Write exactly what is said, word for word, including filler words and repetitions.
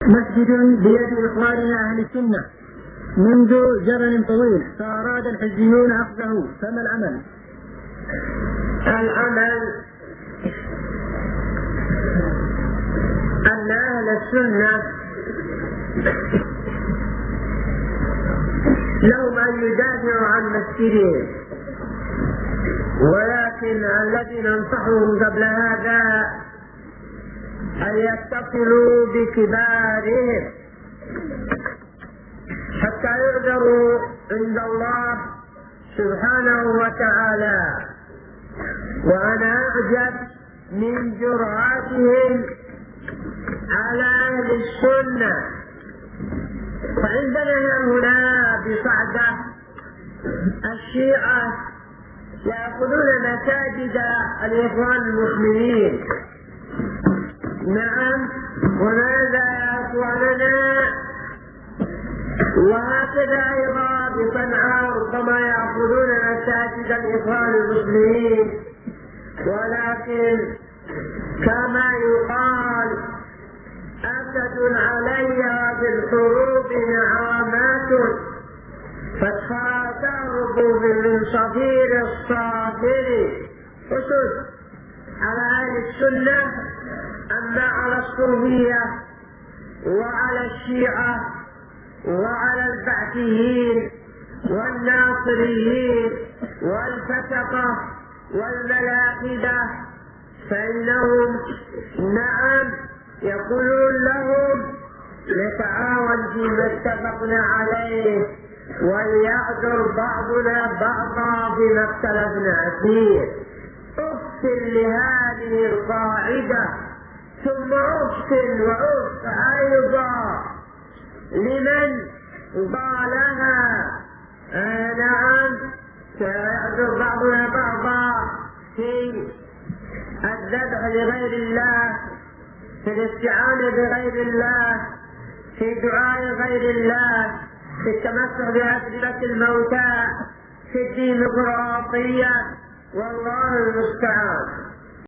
مسجد بيد إخواننا أهل السنة منذ زمن طويل، فأراد الحزبيون أخذه، فما العمل؟ العمل أن أهل السنة لهم أن يدافعوا عن مسجدهم، ولكن الذي ننصحهم قبل هذا أن يتصلوا بكبارهم حتى يعذروا عند الله سبحانه وتعالى. وأنا أعجب من جرأتهم على أهل السنة. فعندنا هنا بصعدة الشيعة يأخذون مساجد الإخوان المسلمين. نعم، وماذا يا إخواننا؟ وهكذا أيضا بصنعاء ربما يأخذون مساجد الإخوان المسلمين، ولكن كما يقال أسد علي بالحروب نعامات فتخاطرب من صفير الصافر. أسد على أهل السنة، أما على الصوفية وعلى الشيعة وعلى البعثيين والناصريين والفتقة والملاحدة فإنهم نعم يقولون لهم نتعاون فيما اتفقنا عليه وليعذر بعضنا بعضا فيما اختلفنا فيه. أفصل لهذه القاعدة، ثم أفصل وأفصل أيضا لمن قالها. آه نعم، سيعذر بعضنا بعضا في الذبح لغير الله، في الاستعانة بغير الله، في دعاء غير الله، في التمسح بأسئلة الموتى، في الديمقراطية، والله المستعان.